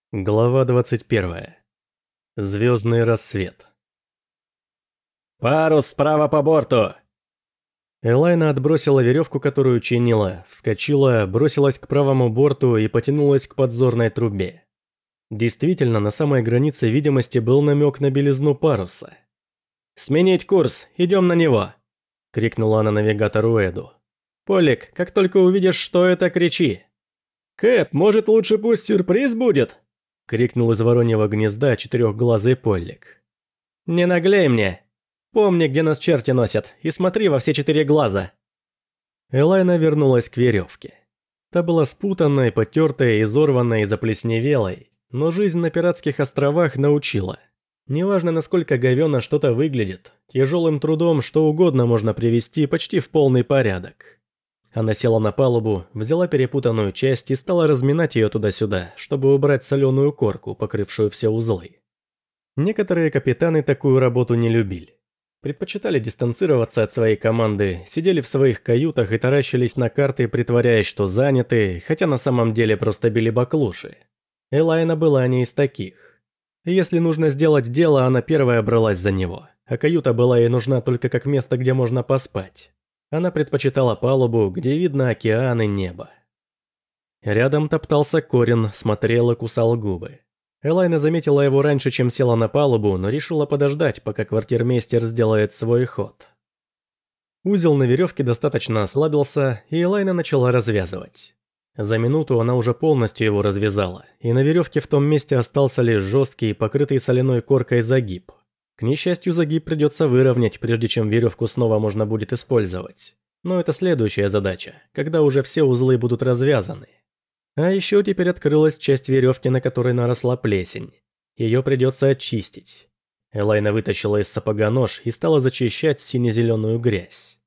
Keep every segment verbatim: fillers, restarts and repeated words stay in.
Глава двадцать первая. Звездный рассвет. «Парус справа по борту!» Элайна отбросила веревку, которую чинила, вскочила, бросилась к правому борту и потянулась к подзорной трубе. Действительно, на самой границе видимости был намек на белизну паруса. «Сменить курс, идем на него!» — крикнула она навигатору Эду. «Полик, как только увидишь, что это, кричи!» «Кэп, может, лучше пусть сюрприз будет?» — крикнул из вороньего гнезда четырехглазый Поллик. «Не наглей мне! Помни, где нас черти носят, и смотри во все четыре глаза!» Элайна вернулась к веревке. Та была спутанной, потертой, изорванной и заплесневелой, но жизнь на пиратских островах научила. Неважно, насколько говёно что-то выглядит, тяжелым трудом что угодно можно привести почти в полный порядок. Она села на палубу, взяла перепутанную часть и стала разминать ее туда-сюда, чтобы убрать соленую корку, покрывшую все узлы. Некоторые капитаны такую работу не любили. Предпочитали дистанцироваться от своей команды, сидели в своих каютах и таращились на карты, притворяясь, что заняты, хотя на самом деле просто били баклуши. Элайна была не из таких. Если нужно сделать дело, она первая бралась за него, а каюта была ей нужна только как место, где можно поспать. Она предпочитала палубу, где видно океан и небо. Рядом топтался Корин, смотрел и кусал губы. Элайна заметила его раньше, чем села на палубу, но решила подождать, пока квартирмейстер сделает свой ход. Узел на веревке достаточно ослабился, и Элайна начала развязывать. За минуту она уже полностью его развязала, и на веревке в том месте остался лишь жесткий, покрытый соляной коркой загиб. К несчастью, загиб придется выровнять, прежде чем веревку снова можно будет использовать. Но это следующая задача, когда уже все узлы будут развязаны. А еще теперь открылась часть веревки, на которой наросла плесень. Ее придется очистить. Элайна вытащила из сапога нож и стала зачищать сине-зеленую грязь.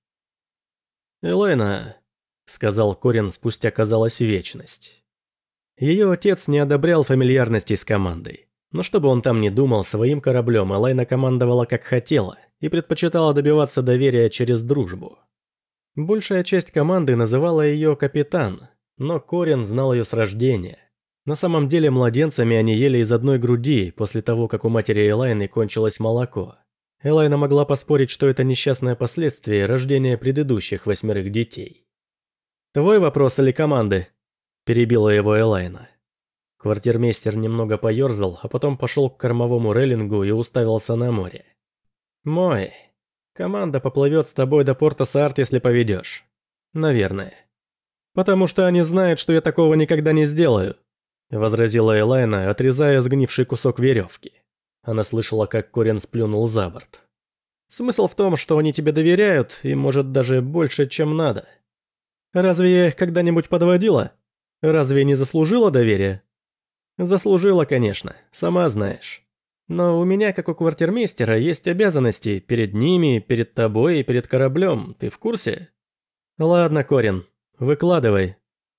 «Элайна», — сказал Корин спустя, казалось, вечность. Ее отец не одобрял фамильярности с командой. Но чтобы он там не думал, своим кораблем Элайна командовала как хотела и предпочитала добиваться доверия через дружбу. Большая часть команды называла ее капитан, но Корин знал ее с рождения. На самом деле младенцами они ели из одной груди после того, как у матери Элайны кончилось молоко. Элайна могла поспорить, что это несчастное последствие рождения предыдущих восьмерых детей. «Твой вопрос или команды?» – перебила его Элайна. Квартирмейстер немного поерзал, а потом пошел к кормовому рейлингу и уставился на море. «Мой. Команда поплывет с тобой до порта Саарт, если поведешь. Наверное. Потому что они знают, что я такого никогда не сделаю», — возразила Элайна, отрезая сгнивший кусок веревки. Она слышала, как Корин сплюнул за борт. «Смысл в том, что они тебе доверяют, и, может, даже больше, чем надо. Разве я их когда-нибудь подводила? Разве не заслужила доверия?» «Заслужила, конечно, сама знаешь. Но у меня, как у квартирмейстера, есть обязанности перед ними, перед тобой и перед кораблем, ты в курсе?» «Ладно, Корин, выкладывай».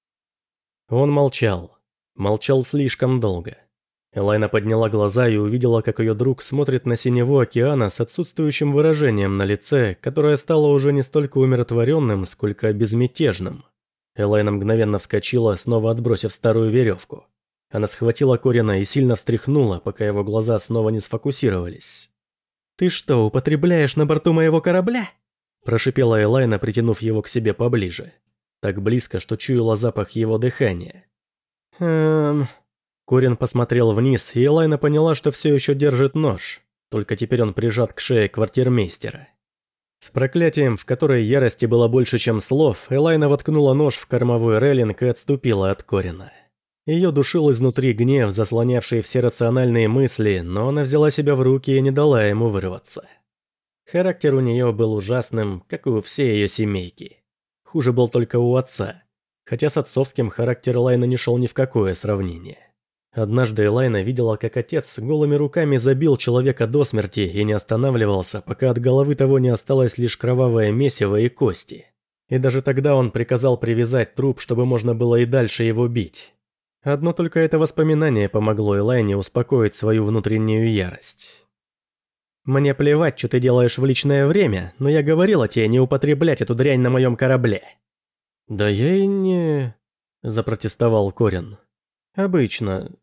Он молчал. Молчал слишком долго. Элайна подняла глаза и увидела, как ее друг смотрит на синеву океана с отсутствующим выражением на лице, которое стало уже не столько умиротворенным, сколько безмятежным. Элайна мгновенно вскочила, снова отбросив старую веревку. Она схватила Корина и сильно встряхнула, пока его глаза снова не сфокусировались. «Ты что, употребляешь на борту моего корабля?» – прошипела Элайна, притянув его к себе поближе. Так близко, что чуяла запах его дыхания. «Эм...» Корин посмотрел вниз, и Элайна поняла, что все еще держит нож, только теперь он прижат к шее квартирмейстера. С проклятием, в которой ярости было больше, чем слов, Элайна воткнула нож в кормовой рейлинг и отступила от Корина. Ее душил изнутри гнев, заслонявший все рациональные мысли, но она взяла себя в руки и не дала ему вырваться. Характер у нее был ужасным, как и у всей ее семейки. Хуже был только у отца, хотя с отцовским характер Элайна не шел ни в какое сравнение. Однажды Элайна видела, как отец голыми руками забил человека до смерти и не останавливался, пока от головы того не осталось лишь кровавое месиво и кости. И даже тогда он приказал привязать труп, чтобы можно было и дальше его бить. Одно только это воспоминание помогло Элайне успокоить свою внутреннюю ярость. «Мне плевать, что ты делаешь в личное время, но я говорила тебе не употреблять эту дрянь на моем корабле». «Да я и не...» – запротестовал Корин. «Обычно.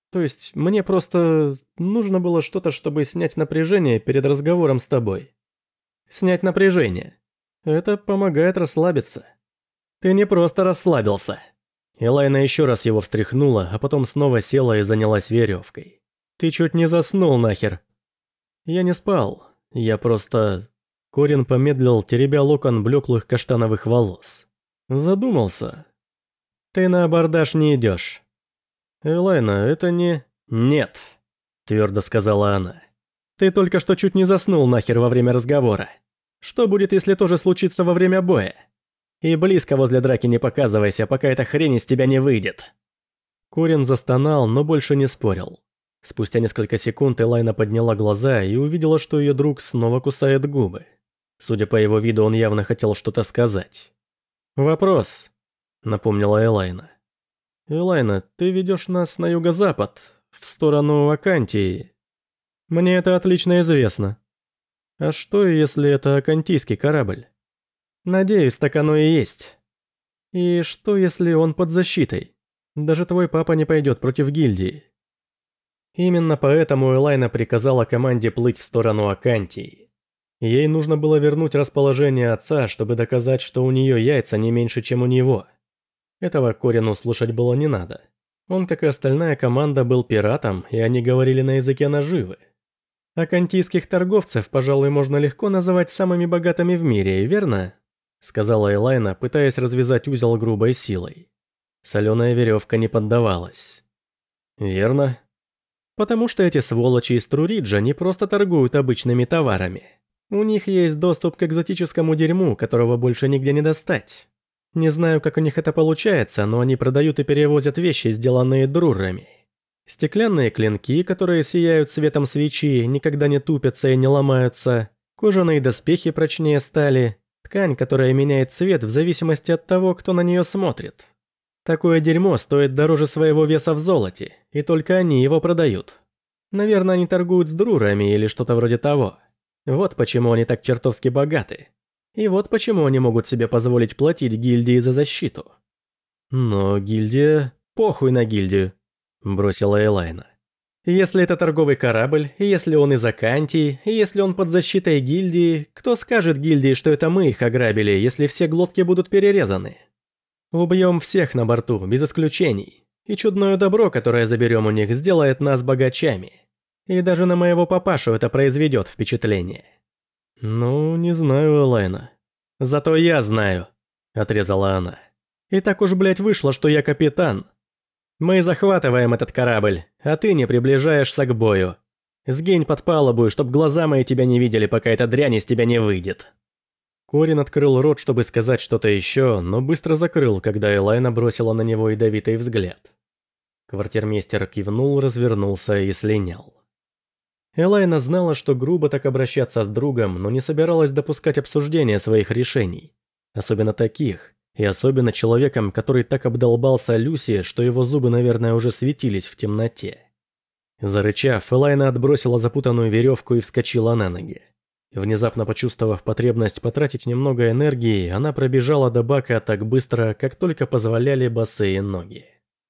То есть, мне просто нужно было что-то, чтобы снять напряжение перед разговором с тобой. Снять напряжение. Это помогает расслабиться. Ты не просто расслабился. Элайна еще раз его встряхнула, а потом снова села и занялась веревкой. Ты чуть не заснул нахер. Я не спал. Я просто... Корин помедлил, теребя локон блеклых каштановых волос. Задумался. Ты на абордаж не идешь. Элайна, это не... Нет, твердо сказала она. Ты только что чуть не заснул нахер во время разговора. Что будет, если тоже случится во время боя? И близко возле драки не показывайся, пока эта хрень из тебя не выйдет. Корин застонал, но больше не спорил. Спустя несколько секунд Элайна подняла глаза и увидела, что ее друг снова кусает губы. Судя по его виду, он явно хотел что-то сказать. «Вопрос», — напомнила Элайна. «Элайна, ты ведешь нас на юго-запад, в сторону Акантии. Мне это отлично известно. А что, если это акантийский корабль? Надеюсь, так оно и есть. И что, если он под защитой? Даже твой папа не пойдет против гильдии». Именно поэтому Элайна приказала команде плыть в сторону Акантии. Ей нужно было вернуть расположение отца, чтобы доказать, что у нее яйца не меньше, чем у него. Этого Корину слушать было не надо. Он, как и остальная команда, был пиратом, и они говорили на языке наживы. «Акантийских торговцев, пожалуй, можно легко называть самыми богатыми в мире, верно?» Сказала Элайна, пытаясь развязать узел грубой силой. Соленая веревка не поддавалась. «Верно?» «Потому что эти сволочи из Труриджа не просто торгуют обычными товарами. У них есть доступ к экзотическому дерьму, которого больше нигде не достать. Не знаю, как у них это получается, но они продают и перевозят вещи, сделанные друрами. Стеклянные клинки, которые сияют светом свечи, никогда не тупятся и не ломаются, кожаные доспехи прочнее стали, ткань, которая меняет цвет в зависимости от того, кто на нее смотрит. Такое дерьмо стоит дороже своего веса в золоте, и только они его продают. Наверное, они торгуют с друрами или что-то вроде того. Вот почему они так чертовски богаты. И вот почему они могут себе позволить платить гильдии за защиту. Но гильдия... Похуй на гильдию, бросила Элайна. Если это торговый корабль, и если он из Акантии, и если он под защитой гильдии, кто скажет гильдии, что это мы их ограбили, если все глотки будут перерезаны? Убьем всех на борту, без исключений. И чудное добро, которое заберем у них, сделает нас богачами. И даже на моего папашу это произведет впечатление. Ну, не знаю, Элайна. Зато я знаю, отрезала она. И так уж, блядь, вышло, что я капитан. Мы захватываем этот корабль, а ты не приближаешься к бою. Сгинь под палубу, чтоб глаза мои тебя не видели, пока эта дрянь из тебя не выйдет. Корин открыл рот, чтобы сказать что-то еще, но быстро закрыл, когда Элайна бросила на него ядовитый взгляд. Квартирмейстер кивнул, развернулся и слинял. Элайна знала, что грубо так обращаться с другом, но не собиралась допускать обсуждения своих решений. Особенно таких, и особенно человеком, который так обдолбался Люси, что его зубы, наверное, уже светились в темноте. Зарычав, Элайна отбросила запутанную веревку и вскочила на ноги. Внезапно почувствовав потребность потратить немного энергии, она пробежала до бака так быстро, как только позволяли босые ноги.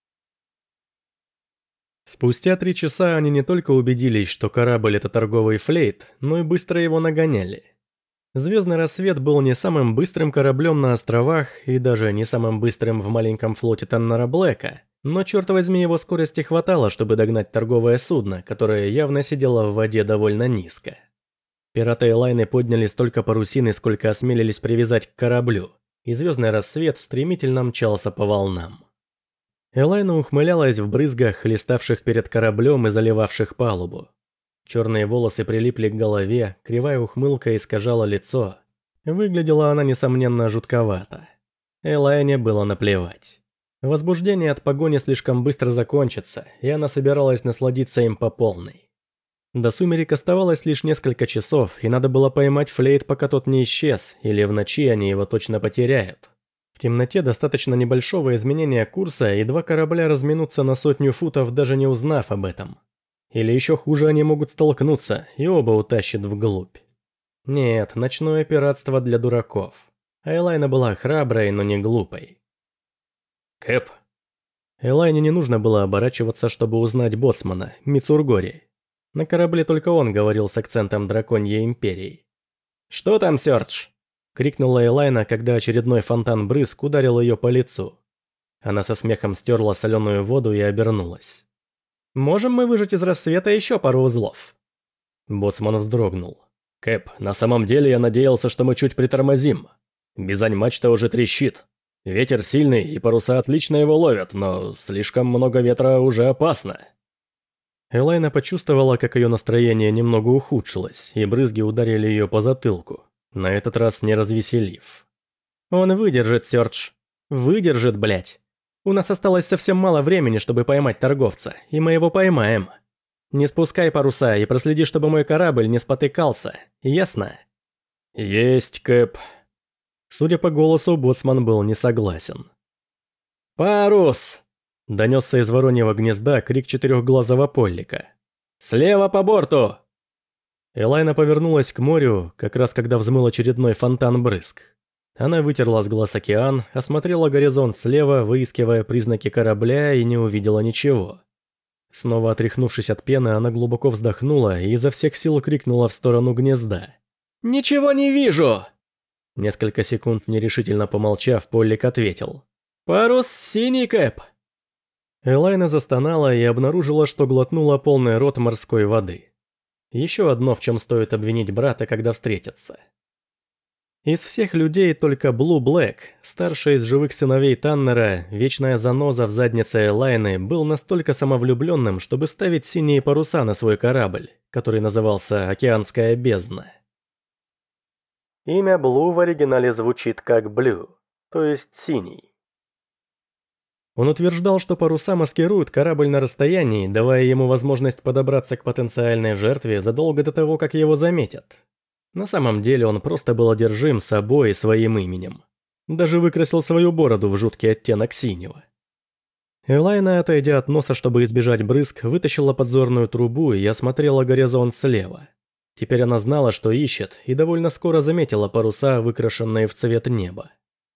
Спустя три часа они не только убедились, что корабль — это торговый флейт, но и быстро его нагоняли. Звездный рассвет был не самым быстрым кораблем на островах и даже не самым быстрым в маленьком флоте Таннера Блэка, но, черт возьми, его скорости хватало, чтобы догнать торговое судно, которое явно сидело в воде довольно низко. Пираты Элайны подняли столько парусины, сколько осмелились привязать к кораблю, и звездный рассвет стремительно мчался по волнам. Элайна ухмылялась в брызгах, хлеставших перед кораблем и заливавших палубу. Черные волосы прилипли к голове, кривая ухмылка искажала лицо. Выглядела она, несомненно, жутковато. Элайне было наплевать. Возбуждение от погони слишком быстро закончится, и она собиралась насладиться им по полной. До сумерек оставалось лишь несколько часов, и надо было поймать флейт, пока тот не исчез, или в ночи они его точно потеряют. В темноте достаточно небольшого изменения курса, и два корабля разминутся на сотню футов, даже не узнав об этом. Или еще хуже, они могут столкнуться, и оба утащат вглубь. Нет, ночное пиратство для дураков. А Элайна была храброй, но не глупой. «Кэп?» Элайне не нужно было оборачиваться, чтобы узнать боцмана, Мицургори. На корабле только он говорил с акцентом драконьей империи. «Что там, Сёрдж?» — крикнула Элайна, когда очередной фонтан-брызг ударил ее по лицу. Она со смехом стерла соленую воду и обернулась. «Можем мы выжать из рассвета еще пару узлов?» Боцман вздрогнул. «Кэп, на самом деле я надеялся, что мы чуть притормозим. Бизань-мачта уже трещит. Ветер сильный, и паруса отлично его ловят, но слишком много ветра уже опасно». Элайна почувствовала, как ее настроение немного ухудшилось, и брызги ударили ее по затылку, на этот раз не развеселив. «Он выдержит, Сёрдж. Выдержит, блядь. У нас осталось совсем мало времени, чтобы поймать торговца, и мы его поймаем. Не спускай паруса и проследи, чтобы мой корабль не спотыкался, ясно?» «Есть, Кэп». Судя по голосу, боцман был не согласен. «Парус!» – донесся из вороньего гнезда крик четырехглазого поллика. «Слева по борту!» Элайна повернулась к морю, как раз когда взмыл очередной фонтан-брызг. Она вытерла с глаз океан, осмотрела горизонт слева, выискивая признаки корабля, и не увидела ничего. Снова отряхнувшись от пены, она глубоко вздохнула и изо всех сил крикнула в сторону гнезда. «Ничего не вижу!» Несколько секунд нерешительно помолчав, Поллик ответил. «Парус синий, Кэп!» Элайна застонала и обнаружила, что глотнула полный рот морской воды. Еще одно, в чем стоит обвинить брата, когда встретятся. Из всех людей только Блу Блэк, старший из живых сыновей Таннера, вечная заноза в заднице Элайны, был настолько самовлюбленным, чтобы ставить синие паруса на свой корабль, который назывался «Океанская бездна». Имя Блу в оригинале звучит как Блю, то есть синий. Он утверждал, что паруса маскируют корабль на расстоянии, давая ему возможность подобраться к потенциальной жертве задолго до того, как его заметят. На самом деле он просто был одержим собой и своим именем. Даже выкрасил свою бороду в жуткий оттенок синего. Элайна, отойдя от носа, чтобы избежать брызг, вытащила подзорную трубу и осмотрела горизонт слева. Теперь она знала, что ищет, и довольно скоро заметила паруса, выкрашенные в цвет неба.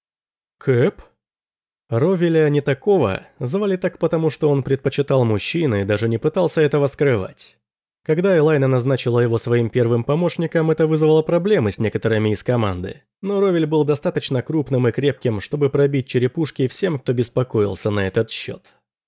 «Кэп?» Ровеля не такого звали так потому, что он предпочитал мужчин и даже не пытался этого скрывать. Когда Элайна назначила его своим первым помощником, это вызвало проблемы с некоторыми из команды, но Ровель был достаточно крупным и крепким, чтобы пробить черепушки всем, кто беспокоился на этот счет.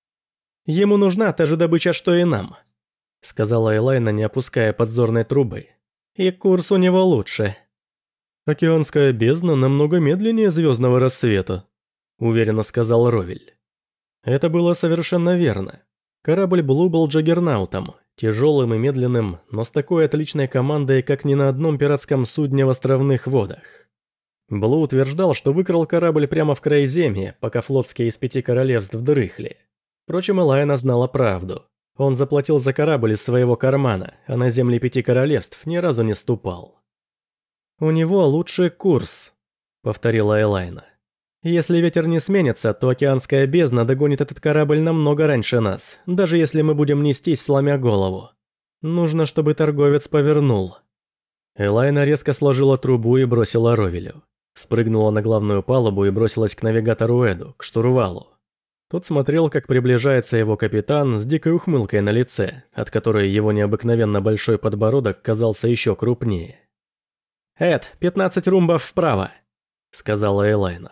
«Ему нужна та же добыча, что и нам», — сказала Элайна, не опуская подзорной трубы. «И курс у него лучше». «Океанская бездна намного медленнее звездного рассвета», — уверенно сказал Ровель. Это было совершенно верно. Корабль Блу был джаггернаутом, тяжелым и медленным, но с такой отличной командой, как ни на одном пиратском судне в островных водах. Блу утверждал, что выкрал корабль прямо в Крайземье, пока флотские из пяти королевств дрыхли. Впрочем, Элайна знала правду. Он заплатил за корабль из своего кармана, а на земли пяти королевств ни разу не ступал. «У него лучший курс», — повторила Элайна. «Если ветер не сменится, то океанская бездна догонит этот корабль намного раньше нас, даже если мы будем нестись, сломя голову. Нужно, чтобы торговец повернул». Элайна резко сложила трубу и бросила Ровелю. Спрыгнула на главную палубу и бросилась к навигатору Эду, к штурвалу. Тот смотрел, как приближается его капитан с дикой ухмылкой на лице, от которой его необыкновенно большой подбородок казался еще крупнее. «Эд, пятнадцать румбов вправо», — сказала Элайна.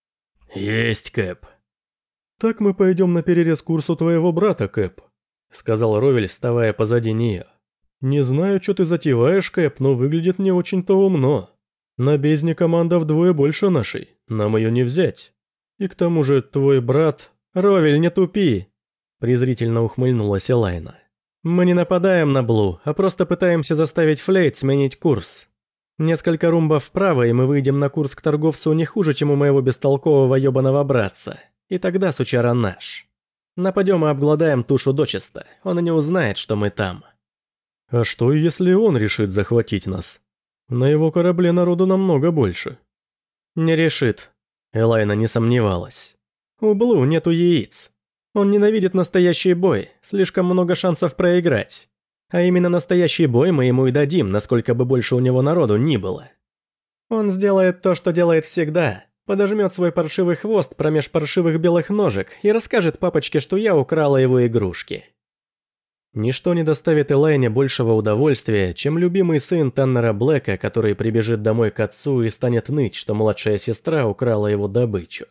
«Есть, Кэп». «Так мы пойдем на перерез курсу твоего брата, Кэп», — сказал Ровель, вставая позади нее. «Не знаю, что ты затеваешь, Кэп, но выглядит не очень-то умно. На бездне команда вдвое больше нашей, нам ее не взять. И к тому же твой брат...» «Ровель, не тупи!» — презрительно ухмыльнулась Элайна. «Мы не нападаем на Блу, а просто пытаемся заставить Флейт сменить курс. Несколько румбов вправо, и мы выйдем на курс к торговцу не хуже, чем у моего бестолкового ебаного братца. И тогда сучара наш. Нападем и обгладаем тушу дочисто, он и не узнает, что мы там». «А что, если он решит захватить нас? На его корабле народу намного больше». «Не решит», — Элайна не сомневалась. «У Блу нету яиц. Он ненавидит настоящий бой, слишком много шансов проиграть. А именно настоящий бой мы ему и дадим, насколько бы больше у него народу ни было. Он сделает то, что делает всегда. подожмет свой паршивый хвост промеж паршивых белых ножек и расскажет папочке, что я украла его игрушки. Ничто не доставит Элайне большего удовольствия, чем любимый сын Таннера Блэка, который прибежит домой к отцу и станет ныть, что младшая сестра украла его добычу.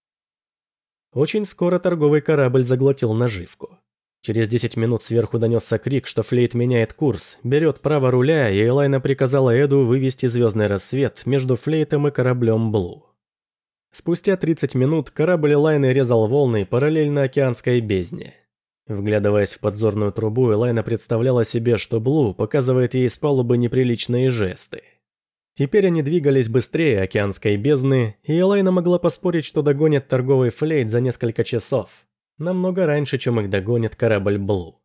Очень скоро торговый корабль заглотил наживку. Через десять минут сверху донесся крик, что Флейт меняет курс, берет право руля, и Элайна приказала Эду вывести звездный рассвет между Флейтом и кораблем Блу. Спустя тридцать минут корабль Элайны резал волны параллельно океанской бездне. Вглядываясь в подзорную трубу, Элайна представляла себе, что Блу показывает ей с палубы неприличные жесты. Теперь они двигались быстрее океанской бездны, и Элайна могла поспорить, что догонят торговый Флейт за несколько часов, намного раньше, чем их догонит корабль Блу.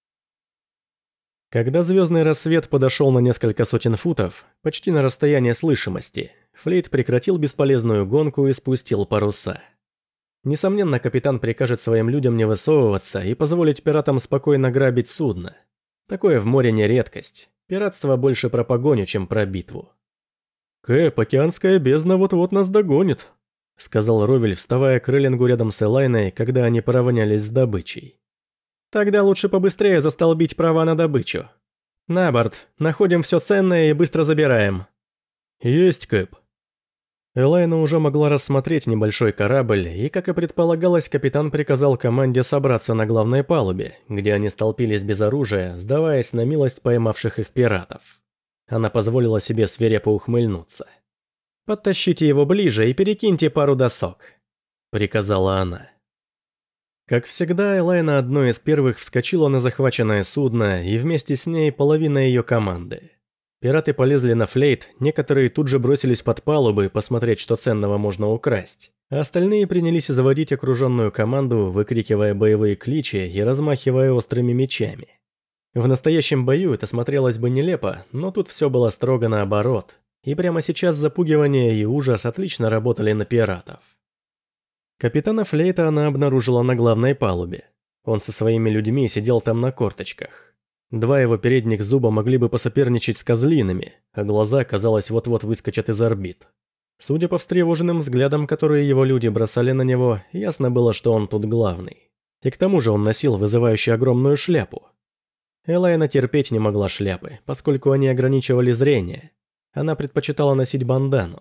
Когда звездный рассвет подошел на несколько сотен футов, почти на расстояние слышимости, Флейт прекратил бесполезную гонку и спустил паруса. Несомненно, капитан прикажет своим людям не высовываться и позволить пиратам спокойно грабить судно. Такое в море не редкость. Пиратство больше про погоню, чем про битву. «Кэп, океанская бездна вот-вот нас догонит», — сказал Ровель, вставая к рейлингу рядом с Элайной, когда они поравнялись с добычей. «Тогда лучше побыстрее застолбить права на добычу. На борт, находим все ценное и быстро забираем». «Есть, Кэп». Элайна уже могла рассмотреть небольшой корабль, и, как и предполагалось, капитан приказал команде собраться на главной палубе, где они столпились без оружия, сдаваясь на милость поймавших их пиратов. Она позволила себе свирепо ухмыльнуться. «Подтащите его ближе и перекиньте пару досок», — приказала она. Как всегда, Элайна одной из первых вскочила на захваченное судно, и вместе с ней половина ее команды. Пираты полезли на Флейт, некоторые тут же бросились под палубы посмотреть, что ценного можно украсть, а остальные принялись заводить окруженную команду, выкрикивая боевые кличи и размахивая острыми мечами. В настоящем бою это смотрелось бы нелепо, но тут все было строго наоборот, и прямо сейчас запугивание и ужас отлично работали на пиратов. Капитана Флейта она обнаружила на главной палубе. Он со своими людьми сидел там на корточках. Два его передних зуба могли бы посоперничать с козлиными, а глаза, казалось, вот-вот выскочат из орбит. Судя по встревоженным взглядам, которые его люди бросали на него, ясно было, что он тут главный. И к тому же он носил вызывающую огромную шляпу. Элайна терпеть не могла шляпы, поскольку они ограничивали зрение. Она предпочитала носить бандану.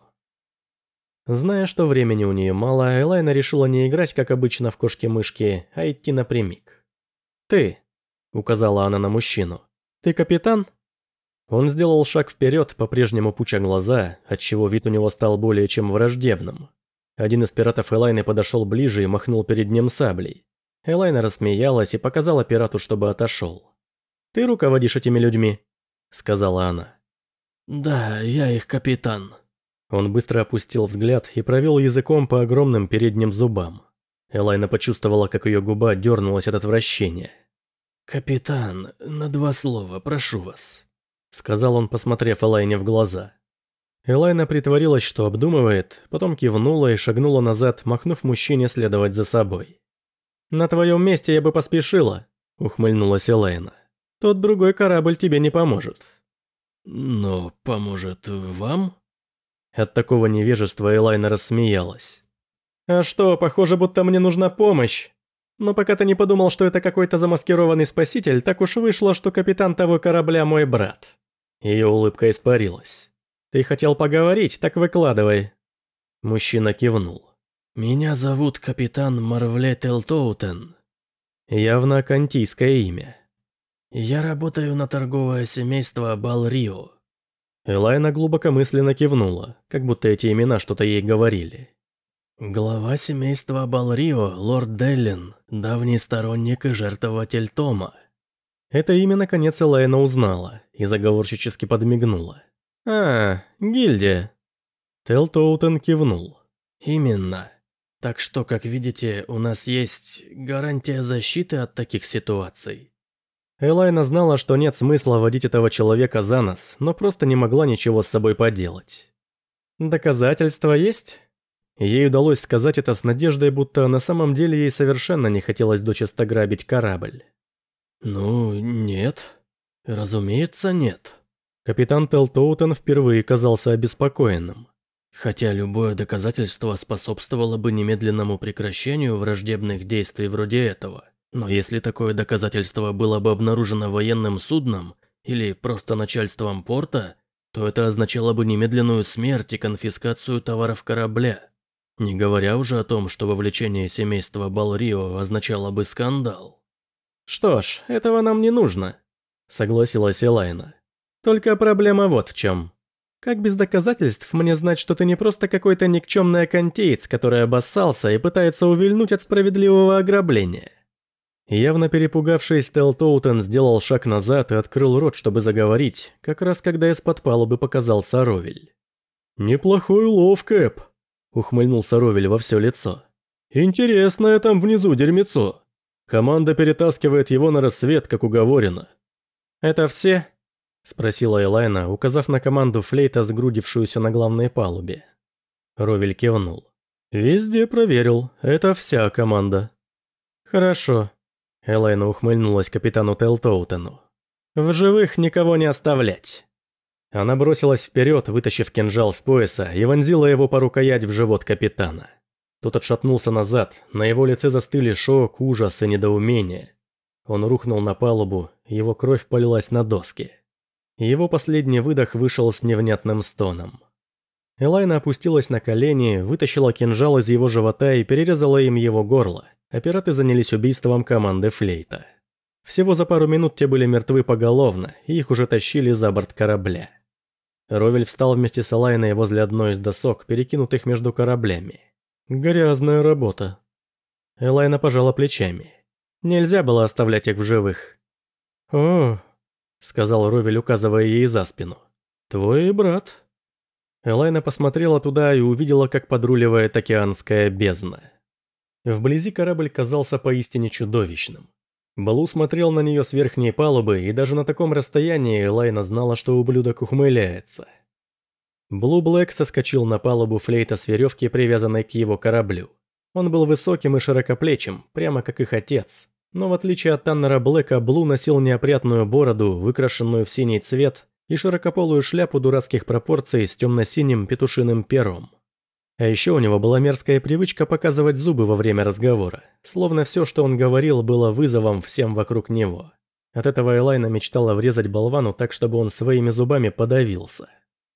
Зная, что времени у нее мало, Элайна решила не играть, как обычно, в кошки-мышки, а идти напрямик. «Ты», — указала она на мужчину, — «ты капитан?» Он сделал шаг вперед, по-прежнему пуча глаза, отчего вид у него стал более чем враждебным. Один из пиратов Элайны подошел ближе и махнул перед ним саблей. Элайна рассмеялась и показала пирату, чтобы отошел. «Ты руководишь этими людьми?» — сказала она. «Да, я их капитан». Он быстро опустил взгляд и провел языком по огромным передним зубам. Элайна почувствовала, как ее губа дернулась от отвращения. «Капитан, на два слова, прошу вас», — сказал он, посмотрев Элайне в глаза. Элайна притворилась, что обдумывает, потом кивнула и шагнула назад, махнув мужчине следовать за собой. «На твоем месте я бы поспешила», — ухмыльнулась Элайна. «Тот другой корабль тебе не поможет». «Но поможет вам?» От такого невежества Элайна рассмеялась. «А что, похоже, будто мне нужна помощь. Но пока ты не подумал, что это какой-то замаскированный спаситель, так уж вышло, что капитан того корабля мой брат». Ее улыбка испарилась. «Ты хотел поговорить, так выкладывай». Мужчина кивнул. «Меня зовут капитан Марвле Телтоутен». Явно кантийское имя. «Я работаю на торговое семейство Балрио». Элайна глубокомысленно кивнула, как будто эти имена что-то ей говорили. «Глава семейства Балрио, лорд Деллин, давний сторонник и жертвователь Тома». Это имя наконец Элайна узнала и заговорщически подмигнула. «А, гильдия». Телтоутен кивнул. «Именно. Так что, как видите, у нас есть гарантия защиты от таких ситуаций». Элайна знала, что нет смысла водить этого человека за нос, но просто не могла ничего с собой поделать. «Доказательства есть?» Ей удалось сказать это с надеждой, будто на самом деле ей совершенно не хотелось дочисто грабить корабль. «Ну, нет. Разумеется, нет». Капитан Телтоутен впервые казался обеспокоенным. Хотя любое доказательство способствовало бы немедленному прекращению враждебных действий вроде этого. Но если такое доказательство было бы обнаружено военным судном или просто начальством порта, то это означало бы немедленную смерть и конфискацию товаров корабля. Не говоря уже о том, что вовлечение семейства Балрио означало бы скандал. «Что ж, этого нам не нужно», — согласилась Элайна. «Только проблема вот в чем. Как без доказательств мне знать, что ты не просто какой-то никчемный окантеец, который обоссался и пытается увильнуть от справедливого ограбления?» Явно перепугавшись, Телтоутен сделал шаг назад и открыл рот, чтобы заговорить, как раз когда из-под палубы показался Ровель. «Неплохой улов, Кэп», — ухмыльнулся Ровель во все лицо. «Интересное там внизу дерьмецо. Команда перетаскивает его на рассвет, как уговорено». «Это все?» — спросила Элайна, указав на команду флейта, сгрудившуюся на главной палубе. Ровель кивнул. «Везде проверил. Это вся команда». «Хорошо». Элайна ухмыльнулась капитану Телтоутену. «В живых никого не оставлять». Она бросилась вперед, вытащив кинжал с пояса, и вонзила его по рукоять в живот капитана. Тот отшатнулся назад, на его лице застыли шок, ужас и недоумение. Он рухнул на палубу, его кровь полилась на доски. Его последний выдох вышел с невнятным стоном. Элайна опустилась на колени, вытащила кинжал из его живота и перерезала им его горло, а пираты занялись убийством команды флейта. Всего за пару минут те были мертвы поголовно, и их уже тащили за борт корабля. Ровель встал вместе с Элайной возле одной из досок, перекинутых между кораблями. «Грязная работа». Элайна пожала плечами. Нельзя было оставлять их в живых. «О», — сказал Ровель, указывая ей за спину. «Твой брат». Элайна посмотрела туда и увидела, как подруливает океанская бездна. Вблизи корабль казался поистине чудовищным. Балу смотрел на нее с верхней палубы, и даже на таком расстоянии Элайна знала, что ублюдок ухмыляется. Блу Блэк соскочил на палубу флейта с веревки, привязанной к его кораблю. Он был высоким и широкоплечим, прямо как их отец. Но в отличие от Таннера Блэка, Блу носил неопрятную бороду, выкрашенную в синий цвет, и широкополую шляпу дурацких пропорций с темно-синим петушиным пером. А еще у него была мерзкая привычка показывать зубы во время разговора, словно все, что он говорил, было вызовом всем вокруг него. От этого Элайна мечтала врезать болвану так, чтобы он своими зубами подавился.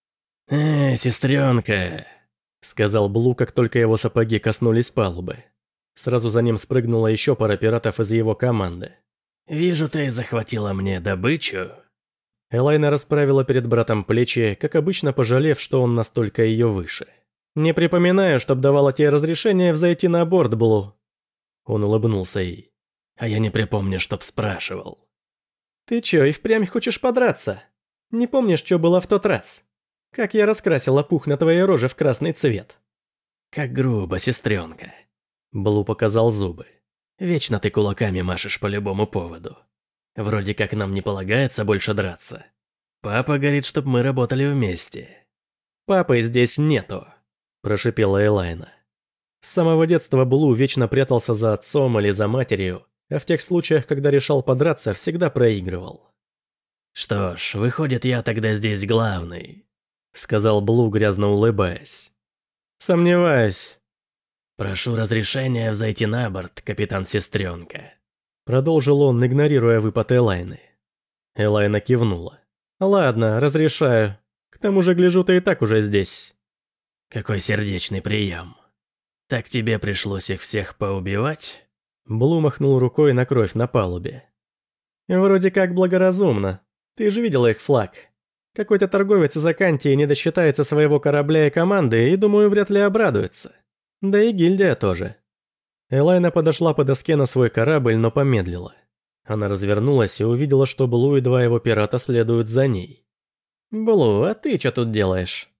«Э, сестренка», — сказал Блу, как только его сапоги коснулись палубы. Сразу за ним спрыгнула еще пара пиратов из его команды. «Вижу, ты захватила мне добычу». Элайна расправила перед братом плечи, как обычно пожалев, что он настолько ее выше. «Не припоминаю, чтоб давала тебе разрешение взойти на борт, Блу». Он улыбнулся ей. «А я не припомню, чтоб спрашивал». «Ты чё, и впрямь хочешь подраться? Не помнишь, что было в тот раз? Как я раскрасила пух на твоей роже в красный цвет?» «Как грубо, сестренка». Блу показал зубы. «Вечно ты кулаками машешь по любому поводу. Вроде как нам не полагается больше драться. Папа говорит, чтоб мы работали вместе». «Папы здесь нету», – прошипела Элайна. С самого детства Блу вечно прятался за отцом или за матерью, а в тех случаях, когда решал подраться, всегда проигрывал. «Что ж, выходит, я тогда здесь главный», – сказал Блу, грязно улыбаясь. «Сомневаюсь». «Прошу разрешения взойти на борт, капитан-сестренка», – продолжил он, игнорируя выпад Элайны. Элайна кивнула. «Ладно, разрешаю. К тому же, гляжу, ты и так уже здесь». «Какой сердечный прием. Так тебе пришлось их всех поубивать?» Блу махнул рукой на кровь на палубе. «Вроде как благоразумно. Ты же видела их флаг. Какой-то торговец из Акантии не досчитается своего корабля и команды, и, думаю, вряд ли обрадуется. Да и гильдия тоже». Элайна подошла по доске на свой корабль, но помедлила. Она развернулась и увидела, что Блу и два его пирата следуют за ней. «Блу, а ты что тут делаешь?»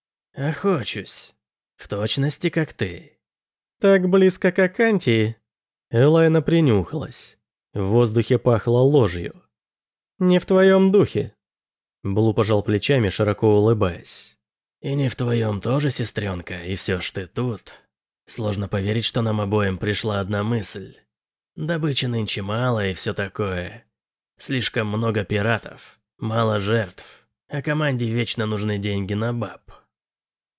«Охочусь. В точности, как ты». «Так близко к Акантии?» Элайна принюхалась. В воздухе пахло ложью. «Не в твоем духе». Блу пожал плечами, широко улыбаясь. «И не в твоем тоже, сестренка, и все ж ты тут. Сложно поверить, что нам обоим пришла одна мысль. Добычи нынче мало и все такое. Слишком много пиратов, мало жертв, а команде вечно нужны деньги на баб».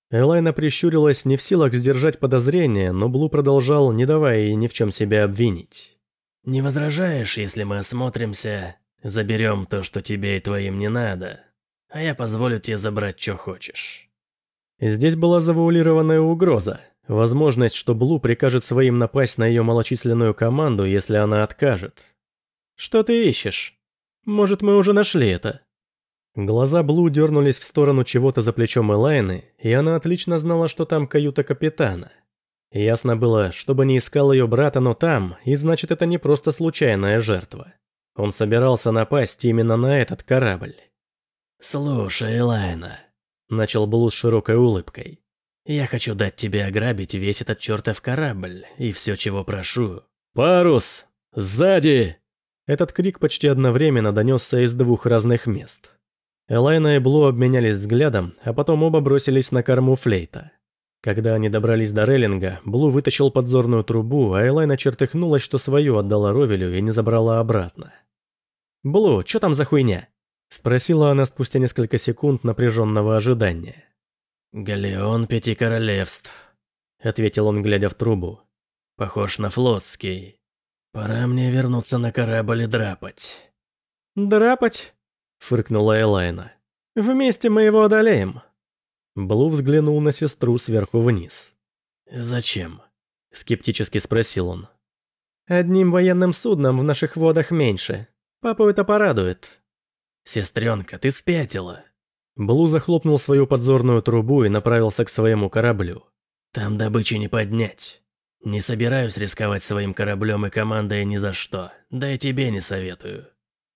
Элайна прищурилась, не в силах сдержать подозрения, но Блу продолжал, не давая ей ни в чем себя обвинить. «Не возражаешь, если мы осмотримся, заберем то, что тебе и твоим не надо, а я позволю тебе забрать, что хочешь». Здесь была завуалированная угроза. Возможность, что Блу прикажет своим напасть на ее малочисленную команду, если она откажет. «Что ты ищешь? Может, мы уже нашли это?» Глаза Блу дернулись в сторону чего-то за плечом Элайны, и она отлично знала, что там каюта капитана. Ясно было, чтобы не искал ее брата, но там, и значит, это не просто случайная жертва. Он собирался напасть именно на этот корабль. «Слушай, Элайна», — начал Блу с широкой улыбкой, — «я хочу дать тебе ограбить весь этот чертов корабль, и все, чего прошу». «Парус! Сзади!» Этот крик почти одновременно донесся из двух разных мест. Элайна и Блу обменялись взглядом, а потом оба бросились на корму флейта. Когда они добрались до рейлинга, Блу вытащил подзорную трубу, а Элайна чертыхнулась, что свою отдала Ровелю и не забрала обратно. «Блу, что там за хуйня?» – спросила она спустя несколько секунд напряженного ожидания. «Галеон Пяти Королевств», — ответил он, глядя в трубу. «Похож на флотский. Пора мне вернуться на корабль и драпать». «Драпать?» — фыркнула Элайна. «Вместе мы его одолеем». Блу взглянул на сестру сверху вниз. «Зачем?» — скептически спросил он. «Одним военным судном в наших водах меньше. Папу это порадует». «Сестренка, ты спятила». Блу захлопнул свою подзорную трубу и направился к своему кораблю. «Там добычи не поднять. Не собираюсь рисковать своим кораблем и командой ни за что, да и тебе не советую».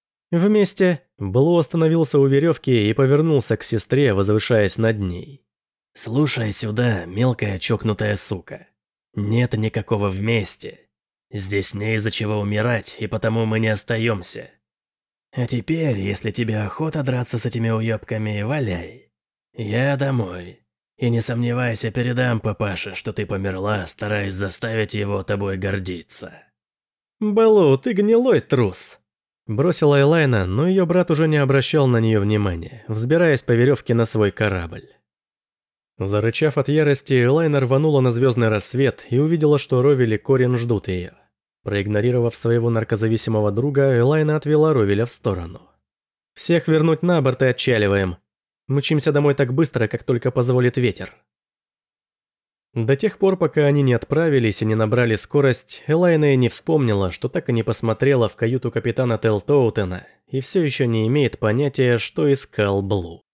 Вместе Блу остановился у веревки и повернулся к сестре, возвышаясь над ней. «Слушай сюда, мелкая чокнутая сука. Нет никакого вместе. Здесь не из-за чего умирать, и потому мы не остаемся. А теперь, если тебе охота драться с этими уёбками, валяй. Я домой. И не сомневайся, передам папаше, что ты померла, стараясь заставить его тобой гордиться». «Блу, ты гнилой трус!» Бросила Элайна, но ее брат уже не обращал на нее внимания, взбираясь по веревке на свой корабль. Зарычав от ярости, Элайна рванула на звездный рассвет и увидела, что Ровель и Корин ждут ее. Проигнорировав своего наркозависимого друга, Элайна отвела Ровеля в сторону. «Всех вернуть на борт и отчаливаем. Мчимся домой так быстро, как только позволит ветер». До тех пор, пока они не отправились и не набрали скорость, Элайна и не вспомнила, что так и не посмотрела в каюту капитана Телтоутена и все еще не имеет понятия, что искал Блу.